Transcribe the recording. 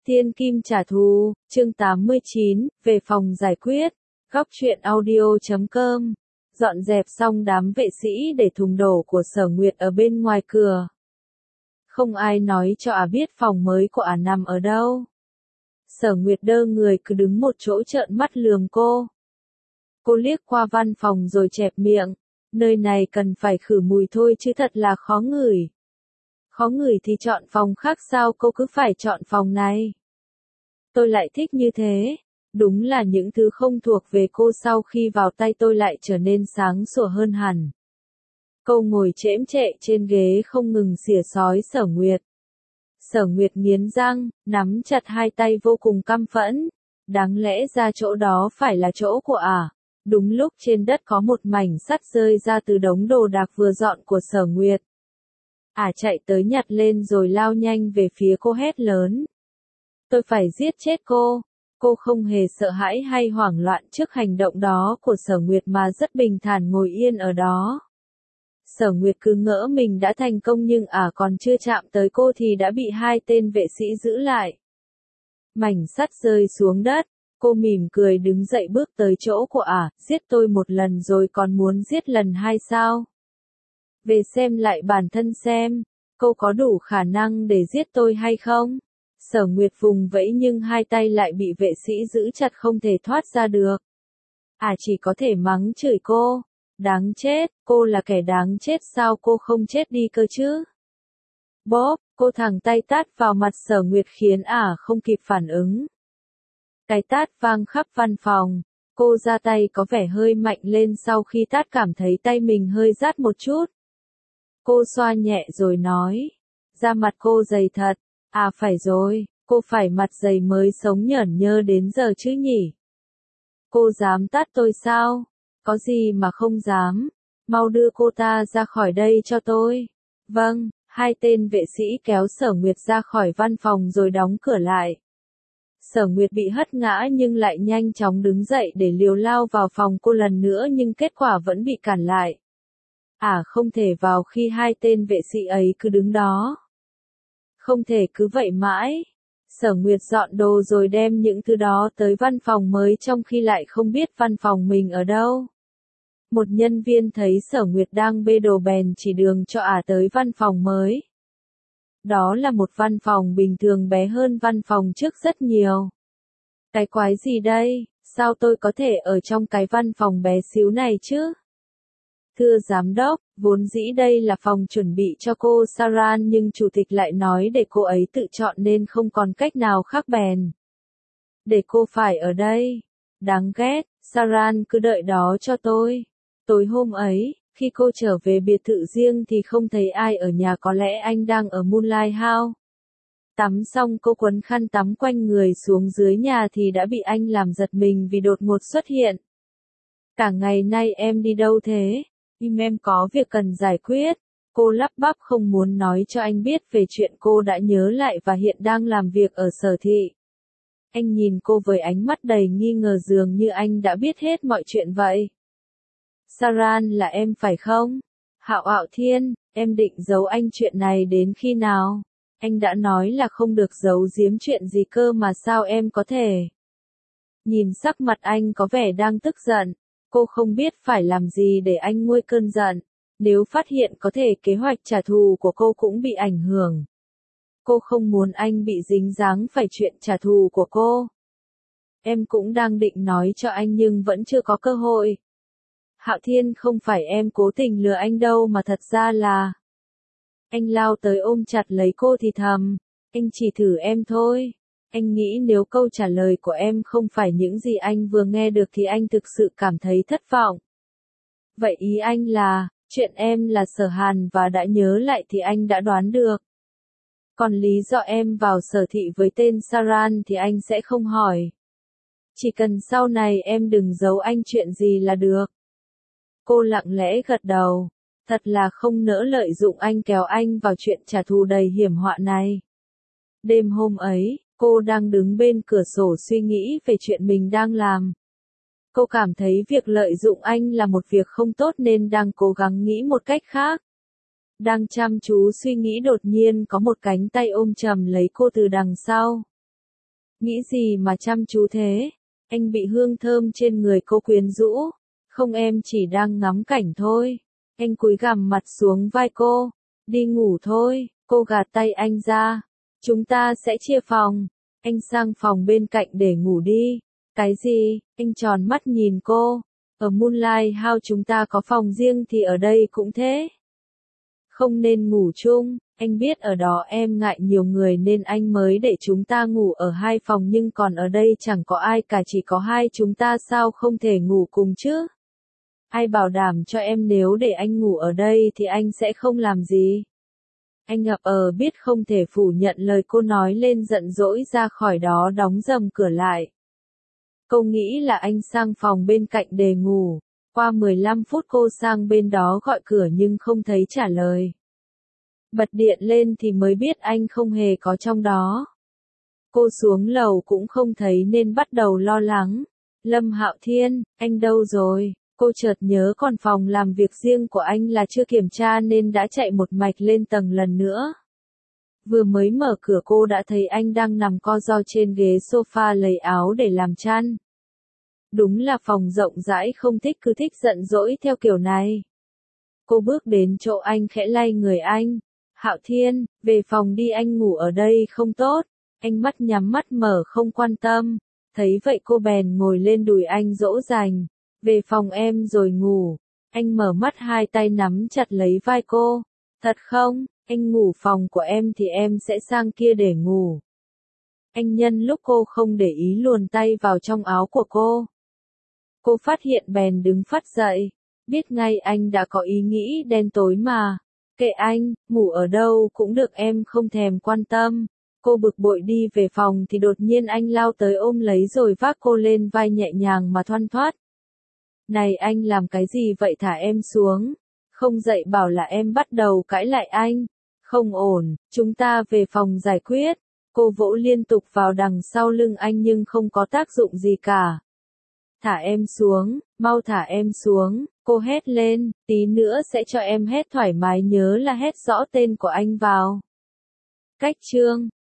Thiên Kim trả thù, chương 89, về phòng giải quyết. Góc truyện audio.com. Dọn dẹp xong đám vệ sĩ để thùng đổ của Sở Nguyệt ở bên ngoài cửa. Không ai nói cho biết phòng mới của nằm ở đâu. Sở Nguyệt đơ người cứ đứng một chỗ trợn mắt lườm cô. Cô liếc qua văn phòng rồi chẹp miệng. Nơi này cần phải khử mùi thôi chứ thật là khó ngửi. Khó ngửi thì chọn phòng khác sao cô cứ phải chọn phòng này. Tôi lại thích như thế. Đúng là những thứ không thuộc về cô sau khi vào tay tôi lại trở nên sáng sủa hơn hẳn. Cô ngồi chễm chệ trên ghế không ngừng xỉa xói Sở Nguyệt. Sở Nguyệt nghiến răng, nắm chặt hai tay vô cùng căm phẫn. Đáng lẽ ra chỗ đó phải là chỗ của Đúng lúc trên đất có một mảnh sắt rơi ra từ đống đồ đạc vừa dọn của Sở Nguyệt. Chạy tới nhặt lên rồi lao nhanh về phía cô hét lớn. Tôi phải giết chết cô. Cô không hề sợ hãi hay hoảng loạn trước hành động đó của Sở Nguyệt mà rất bình thản ngồi yên ở đó. Sở Nguyệt cứ ngỡ mình đã thành công nhưng còn chưa chạm tới cô thì đã bị hai tên vệ sĩ giữ lại. Mảnh sắt rơi xuống đất. Cô mỉm cười đứng dậy bước tới chỗ của giết tôi một lần rồi còn muốn giết lần hai sao? Về xem lại bản thân xem, cô có đủ khả năng để giết tôi hay không? Sở Nguyệt vùng vẫy nhưng hai tay lại bị vệ sĩ giữ chặt không thể thoát ra được. Chỉ có thể mắng chửi cô. Đáng chết, cô là kẻ đáng chết sao cô không chết đi cơ chứ? Bóp, cô thẳng tay tát vào mặt Sở Nguyệt khiến không kịp phản ứng. Cái tát vang khắp văn phòng. Cô ra tay có vẻ hơi mạnh lên sau khi tát cảm thấy tay mình hơi rát một chút. Cô xoa nhẹ rồi nói. Da mặt cô dày thật. Phải rồi, cô phải mặt dày mới sống nhởn nhơ đến giờ chứ nhỉ? Cô dám tát tôi sao? Có gì mà không dám? Mau đưa cô ta ra khỏi đây cho tôi. Vâng, hai tên vệ sĩ kéo Sở Nguyệt ra khỏi văn phòng rồi đóng cửa lại. Sở Nguyệt bị hất ngã nhưng lại nhanh chóng đứng dậy để liều lao vào phòng cô lần nữa nhưng kết quả vẫn bị cản lại. Không thể vào khi hai tên vệ sĩ ấy cứ đứng đó. Không thể cứ vậy mãi. Sở Nguyệt dọn đồ rồi đem những thứ đó tới văn phòng mới trong khi lại không biết văn phòng mình ở đâu. Một nhân viên thấy Sở Nguyệt đang bê đồ bèn chỉ đường cho tới văn phòng mới. Đó là một văn phòng bình thường bé hơn văn phòng trước rất nhiều. Cái quái gì đây, sao tôi có thể ở trong cái văn phòng bé xíu này chứ? Thưa giám đốc, vốn dĩ đây là phòng chuẩn bị cho cô Saran nhưng chủ tịch lại nói để cô ấy tự chọn nên không còn cách nào khác bèn. Để cô phải ở đây. Đáng ghét, Saran cứ đợi đó cho tôi. Tối hôm ấy, khi cô trở về biệt thự riêng thì không thấy ai ở nhà, có lẽ anh đang ở Moonlight House. Tắm xong cô quấn khăn tắm quanh người xuống dưới nhà thì đã bị anh làm giật mình vì đột ngột xuất hiện. Cả ngày nay em đi đâu thế? Em có việc cần giải quyết. Cô lắp bắp không muốn nói cho anh biết về chuyện cô đã nhớ lại và hiện đang làm việc ở Sở Thị. Anh nhìn cô với ánh mắt đầy nghi ngờ dường như anh đã biết hết mọi chuyện vậy. Saran là em phải không? Hạo Thiên, em định giấu anh chuyện này đến khi nào? Anh đã nói là không được giấu giếm chuyện gì cơ mà sao em có thể? Nhìn sắc mặt anh có vẻ đang tức giận. Cô không biết phải làm gì để anh nguôi cơn giận. Nếu phát hiện có thể kế hoạch trả thù của cô cũng bị ảnh hưởng. Cô không muốn anh bị dính dáng phải chuyện trả thù của cô. Em cũng đang định nói cho anh nhưng vẫn chưa có cơ hội. Hạo Thiên, không phải em cố tình lừa anh đâu mà thật ra là... Anh lao tới ôm chặt lấy cô thì thầm. Anh chỉ thử em thôi. Anh nghĩ nếu câu trả lời của em không phải những gì anh vừa nghe được thì anh thực sự cảm thấy thất vọng. Vậy ý anh là, chuyện em là Sở Hàn và đã nhớ lại thì anh đã đoán được. Còn lý do em vào Sở Thị với tên Saran thì anh sẽ không hỏi. Chỉ cần sau này em đừng giấu anh chuyện gì là được. Cô lặng lẽ gật đầu. Thật là không nỡ lợi dụng anh kéo anh vào chuyện trả thù đầy hiểm họa này. Đêm hôm ấy, cô đang đứng bên cửa sổ suy nghĩ về chuyện mình đang làm. Cô cảm thấy việc lợi dụng anh là một việc không tốt nên đang cố gắng nghĩ một cách khác. Đang chăm chú suy nghĩ đột nhiên có một cánh tay ôm chầm lấy cô từ đằng sau. Nghĩ gì mà chăm chú thế? Anh bị hương thơm trên người cô quyến rũ. Không, em chỉ đang ngắm cảnh thôi. Anh cúi gằm mặt xuống vai cô. Đi ngủ thôi, cô gạt tay anh ra. Chúng ta sẽ chia phòng. Anh sang phòng bên cạnh để ngủ đi. Cái gì? Anh tròn mắt nhìn cô. Ở Moonlight House chúng ta có phòng riêng thì ở đây cũng thế. Không nên ngủ chung, anh biết ở đó em ngại nhiều người nên anh mới để chúng ta ngủ ở hai phòng, nhưng còn ở đây chẳng có ai cả, chỉ có hai chúng ta, sao không thể ngủ cùng chứ? Ai bảo đảm cho em nếu để anh ngủ ở đây thì anh sẽ không làm gì? Anh biết không thể phủ nhận lời cô nói lên, giận dỗi ra khỏi đó đóng rầm cửa lại. Cô nghĩ là anh sang phòng bên cạnh để ngủ. Qua 15 phút cô sang bên đó gọi cửa nhưng không thấy trả lời. Bật điện lên thì mới biết anh không hề có trong đó. Cô xuống lầu cũng không thấy nên bắt đầu lo lắng. Lâm Hạo Thiên, anh đâu rồi? Cô chợt nhớ còn phòng làm việc riêng của anh là chưa kiểm tra nên đã chạy một mạch lên tầng lần nữa. Vừa mới mở cửa cô đã thấy anh đang nằm co ro trên ghế sofa lấy áo để làm chăn. Đúng là phòng rộng rãi, không thích cứ thích giận dỗi theo kiểu này. Cô bước đến chỗ anh khẽ lay người anh. Hạo Thiên, về phòng đi, anh ngủ ở đây không tốt. Anh mắt nhắm mắt mở không quan tâm. Thấy vậy cô bèn ngồi lên đùi anh dỗ dành. Về phòng em rồi ngủ. Anh mở mắt, hai tay nắm chặt lấy vai cô. Thật không? Anh ngủ phòng của em thì em sẽ sang kia để ngủ. Anh nhân lúc cô không để ý luồn tay vào trong áo của cô. Cô phát hiện bèn đứng phắt dậy. Biết ngay anh đã có ý nghĩ đen tối mà. Kệ anh, ngủ ở đâu cũng được, em không thèm quan tâm. Cô bực bội đi về phòng thì đột nhiên anh lao tới ôm lấy rồi vác cô lên vai nhẹ nhàng mà thoăn thoắt. Này anh làm cái gì vậy, thả em xuống. Không dậy bảo là em bắt đầu cãi lại anh. Không ổn, chúng ta về phòng giải quyết. Cô vỗ liên tục vào đằng sau lưng anh nhưng không có tác dụng gì cả. Thả em xuống, mau thả em xuống, cô hét lên, tí nữa sẽ cho em hét thoải mái, nhớ là hét rõ tên của anh vào. Cách chương